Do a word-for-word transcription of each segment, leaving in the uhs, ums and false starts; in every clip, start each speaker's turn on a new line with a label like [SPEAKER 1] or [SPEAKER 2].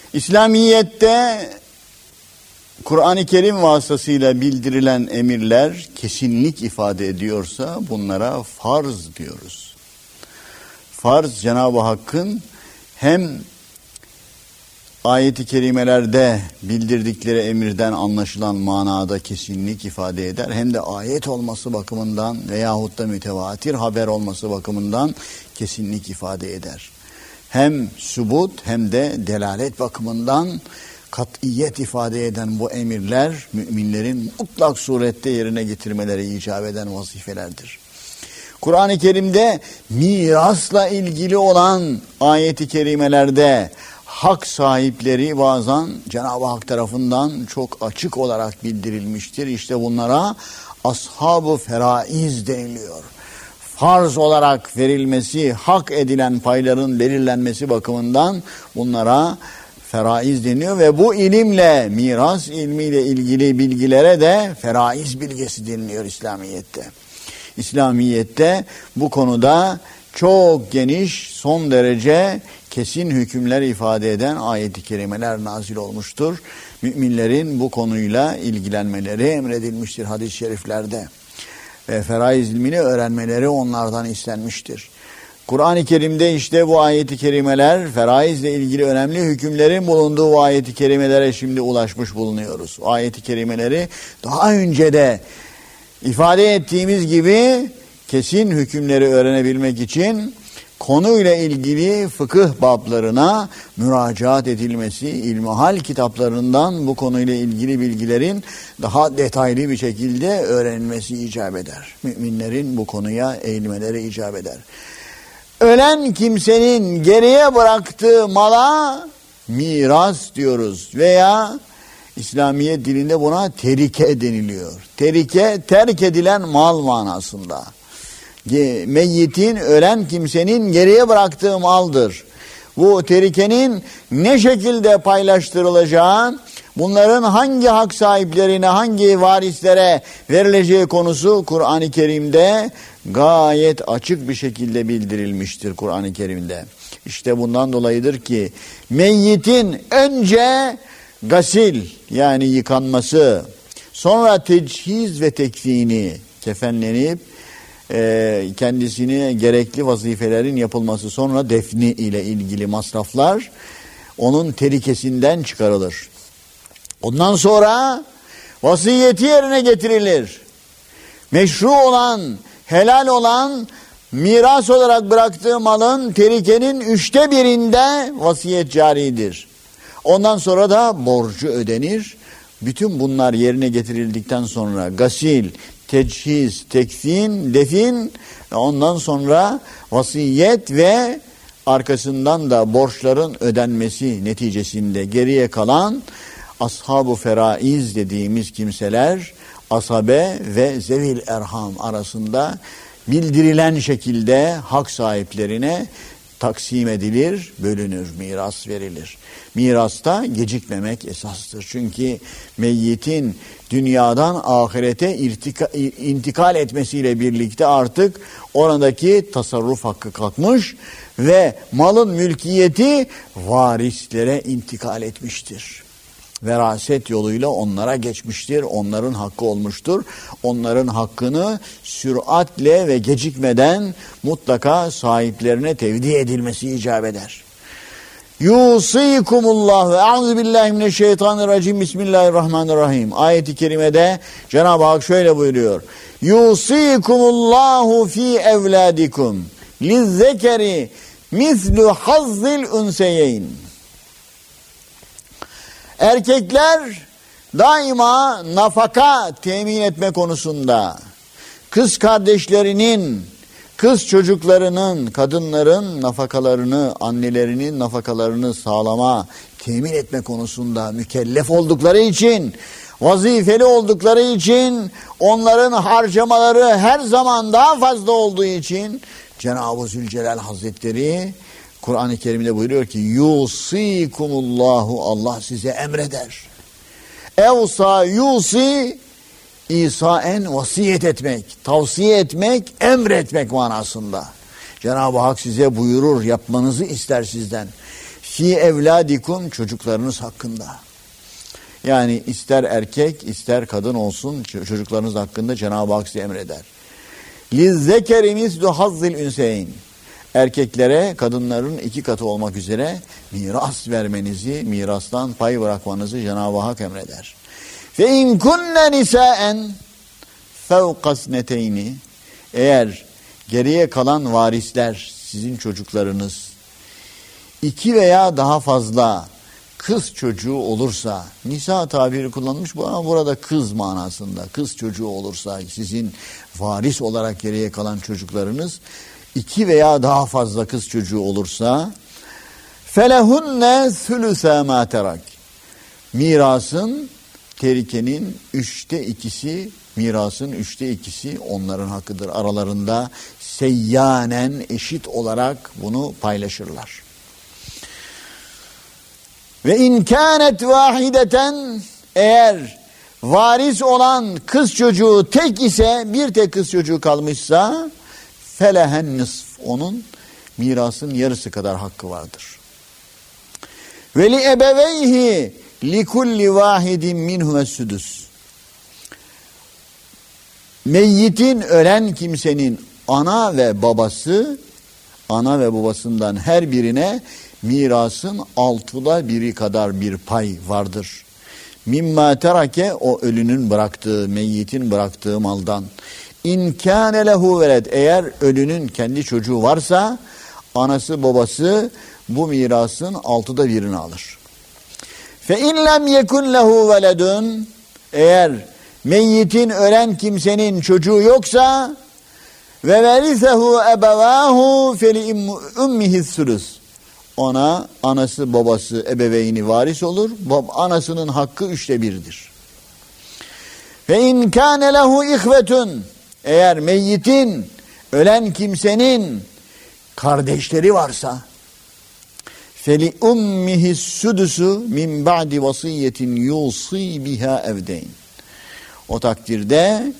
[SPEAKER 1] İslamiyet'te Kur'an-ı Kerim vasıtasıyla bildirilen emirler kesinlik ifade ediyorsa bunlara farz diyoruz. Farz, Cenab-ı Hakk'ın hem ayet-i kerimelerde bildirdikleri emirden anlaşılan manada kesinlik ifade eder, hem de ayet olması bakımından veyahut da mütevatir haber olması bakımından kesinlik ifade eder. Hem subut hem de delalet bakımından kat'iyet ifade eden bu emirler müminlerin mutlak surette yerine getirmeleri icap eden vazifelerdir. Kur'an-ı Kerim'de mirasla ilgili olan ayet-i kerimelerde hak sahipleri bazen Cenab-ı Hak tarafından çok açık olarak bildirilmiştir. İşte bunlara ashab-ı feraiz deniliyor. Farz olarak verilmesi, hak edilen payların belirlenmesi bakımından bunlara feraiz deniyor ve bu ilimle, miras ilmiyle ilgili bilgilere de feraiz bilgisi deniliyor İslamiyet'te. İslamiyet'te bu konuda çok geniş, son derece kesin hükümler ifade eden ayet-i kerimeler nazil olmuştur. Müminlerin bu konuyla ilgilenmeleri emredilmiştir hadis-i şeriflerde. Ve feraiz ilmini öğrenmeleri onlardan istenmiştir. Kur'an-ı Kerim'de işte bu ayet-i kerimeler, feraizle ilgili önemli hükümlerin bulunduğu bu ayet-i kerimelere şimdi ulaşmış bulunuyoruz. O ayet-i kerimeleri daha önce de ifade ettiğimiz gibi kesin hükümleri öğrenebilmek için konuyla ilgili fıkıh bablarına müracaat edilmesi, ilmihal kitaplarından bu konuyla ilgili bilgilerin daha detaylı bir şekilde öğrenilmesi icap eder. Müminlerin bu konuya eğilmeleri icap eder. Ölen kimsenin geriye bıraktığı mala miras diyoruz veya İslamiyet dilinde buna terike deniliyor. Terike, terk edilen mal manasında. Meyyitin, ölen kimsenin geriye bıraktığı maldır. Bu terikenin ne şekilde paylaştırılacağı, bunların hangi hak sahiplerine, hangi varislere verileceği konusu Kur'an-ı Kerim'de gayet açık bir şekilde bildirilmiştir Kur'an-ı Kerim'de. İşte bundan dolayıdır ki meyyitin önce gasil yani yıkanması, sonra tecihiz ve tekfini, kefenlenip kendisine gerekli vazifelerin yapılması, sonra defni ile ilgili masraflar onun terikesinden çıkarılır. Ondan sonra vasiyeti yerine getirilir. Meşru olan, helal olan miras olarak bıraktığı malın terikenin üçte birinde vasiyet caridir. Ondan sonra da borcu ödenir. Bütün bunlar yerine getirildikten sonra gasil, tecihiz, tekfin, defin, ondan sonra vasiyet ve arkasından da borçların ödenmesi neticesinde geriye kalan ashab-ı feraiz dediğimiz kimseler asabe ve zevil erham arasında bildirilen şekilde hak sahiplerine taksim edilir, bölünür, miras verilir. Mirasta gecikmemek esastır. Çünkü meyyitin dünyadan ahirete irtika, intikal etmesiyle birlikte artık oradaki tasarruf hakkı kalkmış ve malın mülkiyeti varislere intikal etmiştir. Veraset yoluyla onlara geçmiştir, onların hakkı olmuştur. Onların hakkını süratle ve gecikmeden mutlaka sahiplerine tevdi edilmesi icap eder. Yusikumullah ve euzubillahimineşşeytanirracim. Bismillahirrahmanirrahim. Ayet-i kerimede Cenab-ı Hak şöyle buyuruyor. Yusikumullahu fi evladikum lizzekeri mislu hazzil unseyeyn. Erkekler daima nafaka temin etme konusunda kız kardeşlerinin, kız çocuklarının, kadınların nafakalarını, annelerinin nafakalarını sağlama, temin etme konusunda mükellef oldukları için, vazifeli oldukları için, onların harcamaları her zaman daha fazla olduğu için Cenab-ı Zülcelal Hazretleri Kur'an-ı Kerim'de buyuruyor ki yusikumullahu, Allah size emreder. Evsa yusi, İsa'en vasiyet etmek, tavsiye etmek, emretmek manasında. Cenab-ı Hak size buyurur, yapmanızı ister sizden. fi evladikum, çocuklarınız hakkında. Yani ister erkek ister kadın olsun çocuklarınız hakkında Cenab-ı Hak size emreder. Lizzekeri mislu hazzil ünseyn. Erkeklere kadınların iki katı olmak üzere miras vermenizi, mirastan pay bırakmanızı Cenab-ı Hak emreder. Fe in kunne nisaen fevkasneteyni. Eğer geriye kalan varisler sizin çocuklarınız iki veya daha fazla kız çocuğu olursa, nisa tabiri kullanılmış bu ama burada kız manasında, kız çocuğu olursa sizin varis olarak geriye kalan çocuklarınız iki veya daha fazla kız çocuğu olursa felehunne sülüse ma terak. Mirasın, terikenin üçte ikisi, mirasın üçte ikisi onların hakkıdır. Aralarında seyyanen eşit olarak bunu paylaşırlar. Ve in kânet vâhideten, eğer varis olan kız çocuğu tek ise, bir tek kız çocuğu kalmışsa felehen nisf, onun mirasın yarısı kadar hakkı vardır. Ve li ebeveyhi li kulli vahidin minhume südüs. Meyyitin, ölen kimsenin ana ve babası, ana ve babasından her birine mirasın altıda biri kadar bir pay vardır. Mimma terake, o ölünün bıraktığı, meyyitin bıraktığı maldan. İn kâne lehu veled, eğer ölünün kendi çocuğu varsa anası babası bu mirasın altıda birini alır. Fe in lem yekun lehu veledun, eğer meyyitin, ölen kimsenin çocuğu yoksa ve verisehu ebevâhu feli ummihi sülüs, ona anası babası ebeveyni varis olur. Anasının hakkı üçte birdir. Ve in kâne lehu ihvetun, eğer meyyitin, ölen kimsenin kardeşleri varsa feli ummihi südüsü min ba'di vasiyetin yusi biha evdeyn. O takdirde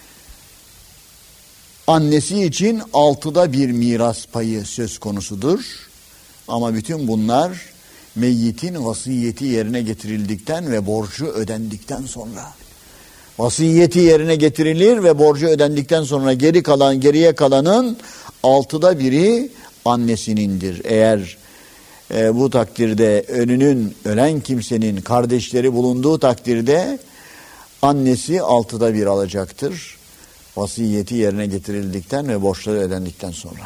[SPEAKER 1] annesi için altıda bir miras payı söz konusudur. Ama bütün bunlar meyyitin vasiyeti yerine getirildikten ve borcu ödendikten sonra. Vasiyeti yerine getirilir ve borcu ödendikten sonra geri kalan, geriye kalanın altıda biri annesinindir. Eğer e, bu takdirde ölünün, ölen kimsenin kardeşleri bulunduğu takdirde annesi altıda bir alacaktır. Vasiyeti yerine getirildikten ve borçları ödendikten sonra.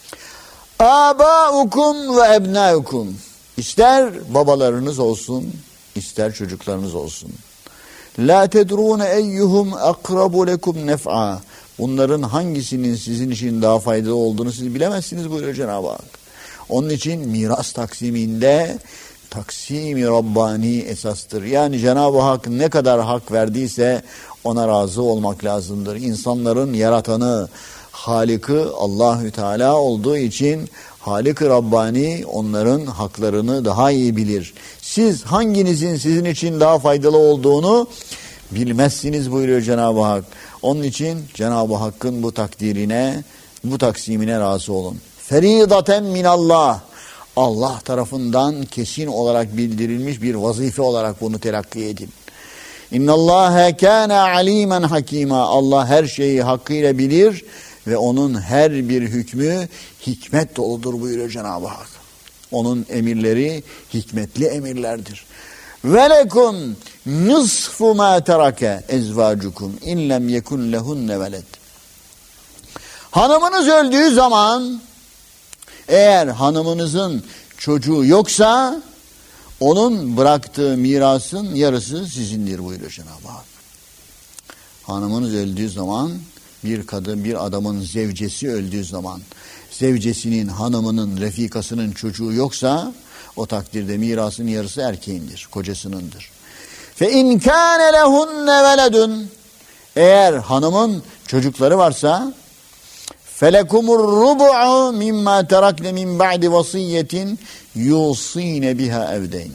[SPEAKER 1] Âbâukum ve ebnâukum. İster babalarınız olsun, ister çocuklarınız olsun. La tedrûne eyyuhum akrabu lekum nef'a. Bunların hangisinin sizin için daha faydalı olduğunu siz bilemezsiniz buyuruyor Cenab-ı Hak. Onun için miras taksiminde taksimi Rabbani esastır. Yani Cenab-ı Hak ne kadar hak verdiyse ona razı olmak lazımdır. İnsanların yaratanı, Halık-ı Allahü Teala olduğu için Halık-ı Rabbani onların haklarını daha iyi bilir. Siz hanginizin sizin için daha faydalı olduğunu bilmezsiniz buyuruyor Cenab-ı Hak. Onun için Cenab-ı Hakk'ın bu takdirine, bu taksimine razı olun. Feridaten minallah. Allah tarafından kesin olarak bildirilmiş bir vazife olarak bunu telakki edin. İnnallâhe kâne alîmen hakîmâ. Allah her şeyi hakkıyla bilir ve onun her bir hükmü hikmet doludur buyuruyor Cenab-ı Hak. Onun emirleri hikmetli emirlerdir. Ve lekum nisfu mâ terake ezvâcukum in lem yekun lehunne veled. Hanımınız öldüğü zaman, eğer hanımınızın çocuğu yoksa onun bıraktığı mirasın yarısı sizindir buyuruyor Cenab-ı Hak. Hanımınız öldüğü zaman, bir kadın, bir adamın zevcesi öldüğü zaman, zevcesinin, hanımının, refikasının çocuğu yoksa o takdirde mirasın yarısı erkeğindir, kocasınındır. Fe in kâne lehunne veledun, eğer hanımın çocukları varsa felekumur rubu'u mimma terakne min ba'di vasiyetin yusine biha evdeyn.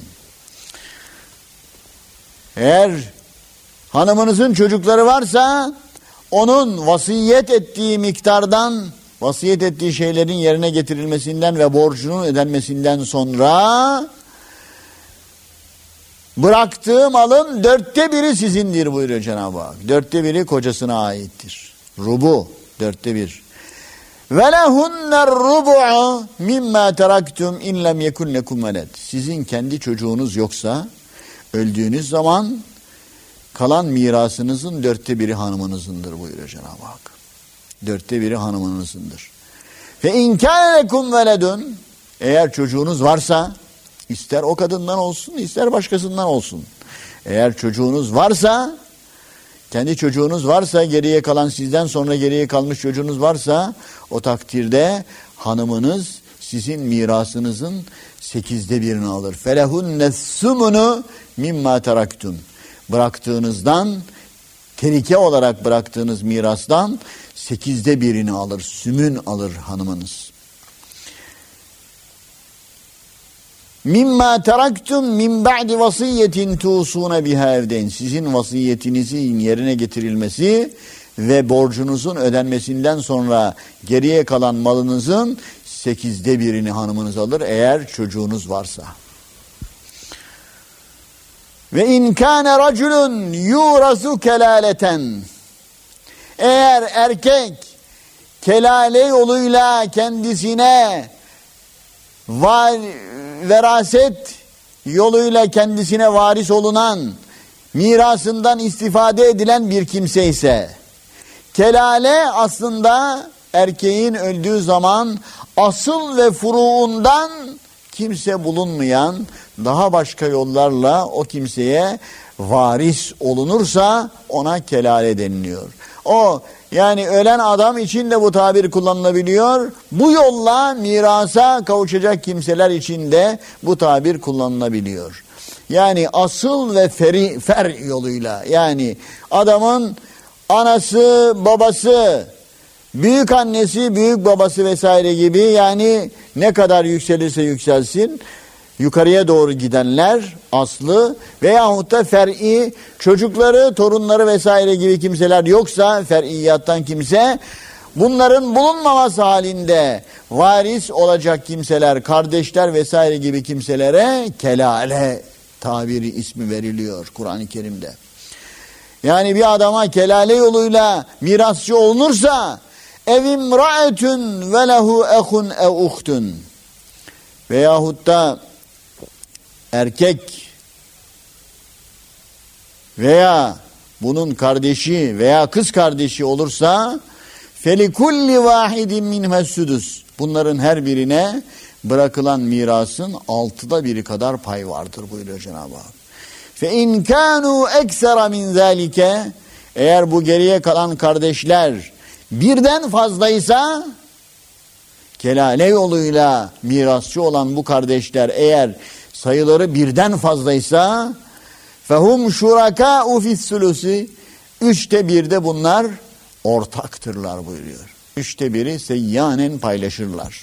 [SPEAKER 1] Eğer hanımınızın çocukları varsa onun vasiyet ettiği miktardan, vasiyet ettiği şeylerin yerine getirilmesinden ve borcunun ödenmesinden sonra bıraktığı malın dörtte biri sizindir buyuruyor Cenab-ı Hak. Dörtte biri kocasına aittir. Rubu, dörtte bir. وَلَهُنَّ الرُّبُعُ مِمَّا تَرَكْتُمْ اِنْ لَمْ يَكُنْ لَكُمْ وَلَدٍ. Sizin kendi çocuğunuz yoksa öldüğünüz zaman kalan mirasınızın dörtte biri hanımınızındır buyuruyor Cenab-ı Hak. Dörtte biri hanımınızındır. فَاِنْ كَانَ لَكُمْ وَلَدٌ. Eğer çocuğunuz varsa, ister o kadından olsun, ister başkasından olsun. Eğer çocuğunuz varsa, kendi çocuğunuz varsa, geriye kalan sizden sonra geriye kalmış çocuğunuz varsa, o takdirde hanımınız sizin mirasınızın sekizde birini alır. فَلَهُنَّ الثُّمُنُ مِمَّا تَرَكْتُمْ. Bıraktığınızdan, terike olarak bıraktığınız mirastan sekizde birini alır, sümün alır hanımınız. Mimma teraktum min ba'di vasiyetin tuğsuna biha evdeyn. Sizin vasiyetinizin yerine getirilmesi ve borcunuzun ödenmesinden sonra geriye kalan malınızın sekizde birini hanımınız alır eğer çocuğunuz varsa. Ve in kâne raculun yurasu kelaleten. Eğer erkek kelale yoluyla kendisine var, veraset yoluyla kendisine varis olunan, mirasından istifade edilen bir kimse ise, kelale aslında erkeğin öldüğü zaman asıl ve furuundan kimse bulunmayan, daha başka yollarla o kimseye varis olunursa ona kelale deniliyor. O yani ölen adam için de bu tabir kullanılabiliyor. Bu yolla mirasa kavuşacak kimseler için de bu tabir kullanılabiliyor. Yani asıl ve feri, fer yoluyla, yani adamın anası, babası, büyük annesi, büyük babası vesaire gibi, yani ne kadar yükselirse yükselsin, yukarıya doğru gidenler aslı veyahut da fer'i, çocukları, torunları vesaire gibi kimseler yoksa fer'iyattan kimse, bunların bulunmaması halinde varis olacak kimseler, kardeşler vesaire gibi kimselere kelale tabiri ismi veriliyor Kur'an-ı Kerim'de. Yani bir adama kelale yoluyla mirasçı olunursa evimra'etun ve lehu ehun ev uhtun veyahut da erkek veya bunun kardeşi veya kız kardeşi olursa felikulli vahidin minhes sudus. Bunların her birine bırakılan mirasın altıda biri kadar pay vardır buyuruyor Cenab-ı Hak. Fe in kanu eksera min zalike. Eğer bu geriye kalan kardeşler birden fazlaysa, kelale yoluyla mirasçı olan bu kardeşler eğer sayıları birden fazlaysa fehum şurakâ'u fis-sulusi. Üçte birde bunlar ortaktırlar buyuruyor. Üçte biri seyyanen paylaşırlar.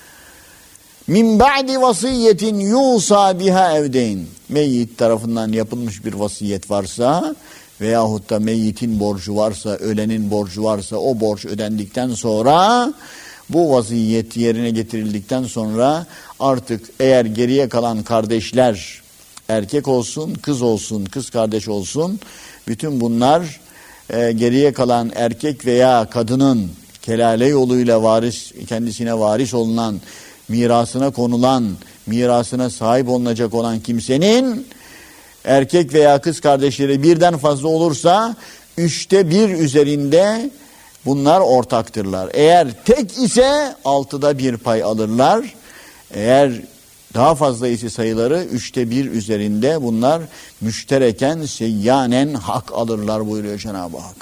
[SPEAKER 1] Min ba'di vasiyetin yusa biha evdeyn. Meyyit tarafından yapılmış bir vasiyet varsa veyahut da meyyitin borcu varsa, ölenin borcu varsa, o borç ödendikten sonra, bu vasiyet yerine getirildikten sonra artık eğer geriye kalan kardeşler erkek olsun, kız olsun, kız kardeş olsun, bütün bunlar e, geriye kalan erkek veya kadının kelale yoluyla varis, kendisine varis olunan, mirasına konulan, mirasına sahip olunacak olan kimsenin erkek veya kız kardeşleri birden fazla olursa üçte bir üzerinde bunlar ortaktırlar. Eğer tek ise altıda bir pay alırlar. Eğer daha fazla ise sayıları üçte bir üzerinde bunlar müştereken seyyanen hak alırlar buyuruyor Cenab-ı Hak.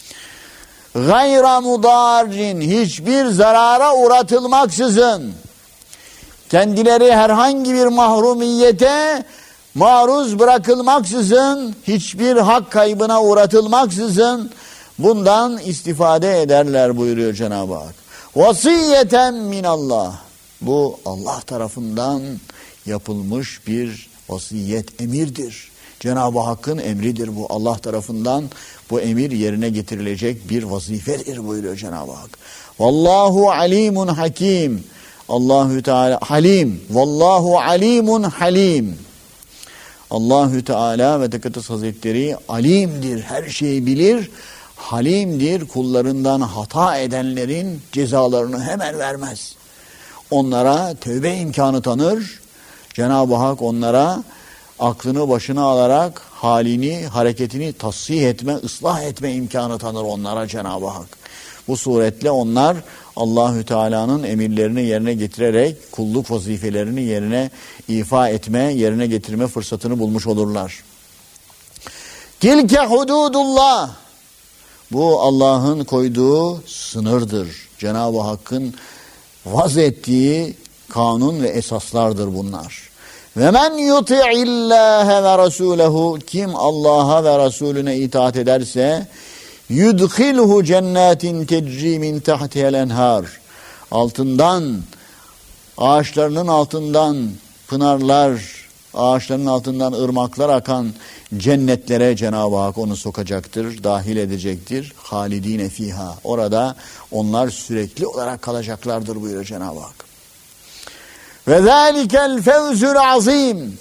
[SPEAKER 1] Gayra mudarrin, hiçbir zarara uğratılmaksızın, kendileri herhangi bir mahrumiyete maruz bırakılmaksızın, hiçbir hak kaybına uğratılmaksızın bundan istifade ederler buyuruyor Cenab-ı Hak. Vasiyeten minallah. Bu Allah tarafından yapılmış bir vasiyet, emirdir. Cenab-ı Hakk'ın emridir bu. Allah tarafından bu emir yerine getirilecek bir vazifedir buyuruyor Cenab-ı Hak. Vallahu alimun hakim. Allahü Teala halim. Vallahu alimun halim. Allahü Teala ve Tekaddes Hazretleri alimdir. Her şeyi bilir. Halimdir. Kullarından hata edenlerin cezalarını hemen vermez. Onlara tövbe imkanı tanır. Cenab-ı Hak onlara aklını başına alarak halini, hareketini tasih etme, ıslah etme imkanı tanır onlara Cenab-ı Hak. Bu suretle onlar Allahü Teala'nın emirlerini yerine getirerek kulluk vazifelerini yerine ifa etme, yerine getirme fırsatını bulmuş olurlar. Tilke hududullah. Bu Allah'ın koyduğu sınırdır. Cenab-ı Hakk'ın vaz ettiği kanun ve esaslardır bunlar. Ve men yuti'illâhe ve rasûlehu, kim Allah'a ve Resulüne itaat ederse yudkhilhu cennetin tecri min tahtihel enhar, altından, ağaçlarının altından pınarlar, ağaçlarının altından ırmaklar akan cennetlere Cenab-ı Hak onu sokacaktır, dahil edecektir. Halidine fiha, orada onlar sürekli olarak kalacaklardır buyuruyor Cenab-ı Hak. Ve zâlikel fevzül azîm.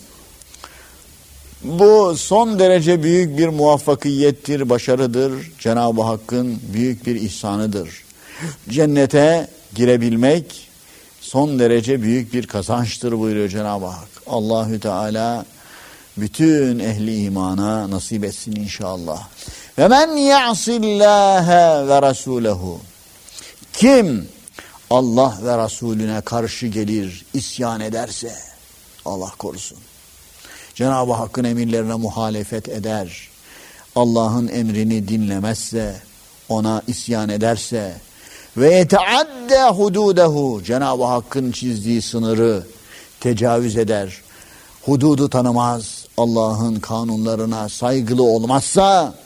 [SPEAKER 1] Bu son derece büyük bir muvaffakiyettir, başarıdır. Cenab-ı Hakk'ın büyük bir ihsanıdır. Cennete girebilmek son derece büyük bir kazançtır buyuruyor Cenab-ı Hak. Allahü Teala bütün ehli imana nasip etsin inşallah. Ve men ya'sillâhe ve rasûlehu. Kim Allah ve Resulüne karşı gelir, isyan ederse, Allah korusun. Cenab-ı Hakk'ın emirlerine muhalefet eder, Allah'ın emrini dinlemezse, ona isyan ederse ve yeteadde hududehu, Cenab-ı Hakk'ın çizdiği sınırı tecavüz eder, hududu tanımaz, Allah'ın kanunlarına saygılı olmazsa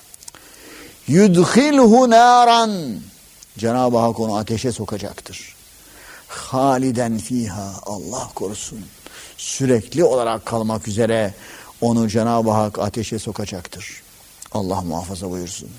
[SPEAKER 1] yudkhilhu naran, Cenab-ı Hak onu ateşe sokacaktır. Haliden fiha, Allah korusun. Sürekli olarak kalmak üzere onu Cenab-ı Hak ateşe sokacaktır. Allah muhafaza buyursun.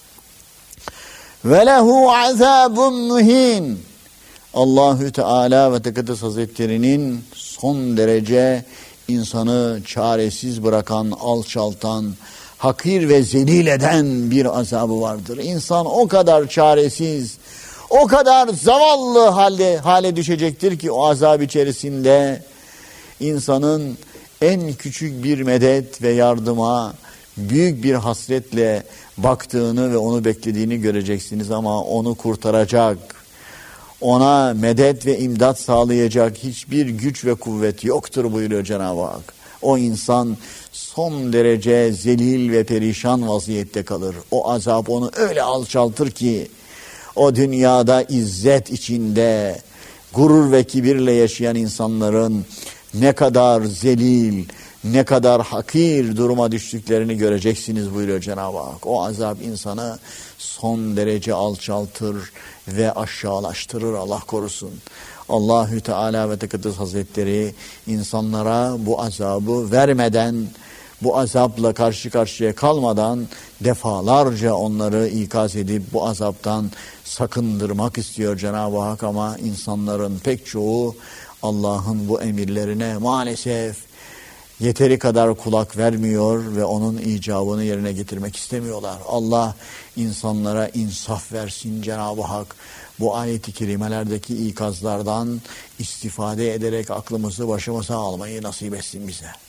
[SPEAKER 1] Ve lehu azabun muhin. Allahü Teala ve Tekaddes Hazretleri'nin son derece insanı çaresiz bırakan, alçaltan, hakir ve zelil eden bir azabı vardır. İnsan o kadar çaresiz, o kadar zavallı halde, hale düşecektir ki o azab içerisinde insanın en küçük bir medet ve yardıma büyük bir hasretle baktığını ve onu beklediğini göreceksiniz ama onu kurtaracak, ona medet ve imdat sağlayacak hiçbir güç ve kuvvet yoktur buyuruyor Cenab-ı Hak. O insan son derece zelil ve perişan vaziyette kalır. O azap onu öyle alçaltır ki o dünyada izzet içinde gurur ve kibirle yaşayan insanların ne kadar zelil, ne kadar hakir duruma düştüklerini göreceksiniz buyuruyor Cenab-ı Hak. O azap insanı son derece alçaltır ve aşağılaştırır, Allah korusun. Allahü Teala ve Tekaddes Hazretleri insanlara bu azabı vermeden, bu azapla karşı karşıya kalmadan defalarca onları ikaz edip bu azaptan sakındırmak istiyor Cenab-ı Hak ama insanların pek çoğu Allah'ın bu emirlerine maalesef yeteri kadar kulak vermiyor ve onun icabını yerine getirmek istemiyorlar. Allah insanlara insaf versin Cenab-ı Hak. Bu ayet-i kerimelerdeki ikazlardan istifade ederek aklımızı başımıza almayı nasip etsin bize.